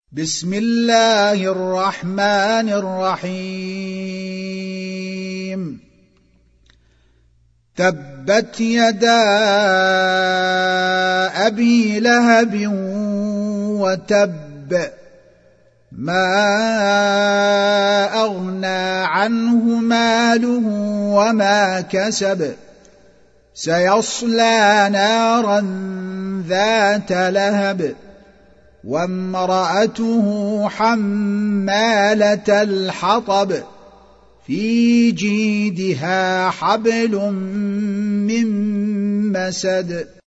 بسم الله الرحمن الرحيم تبت يدا أبي لهب وتب ما أغنى عنه ماله وما كسب سيصلى نارا ذات لهب وامرأته حمالة الحطب في جيدها حبل من مسد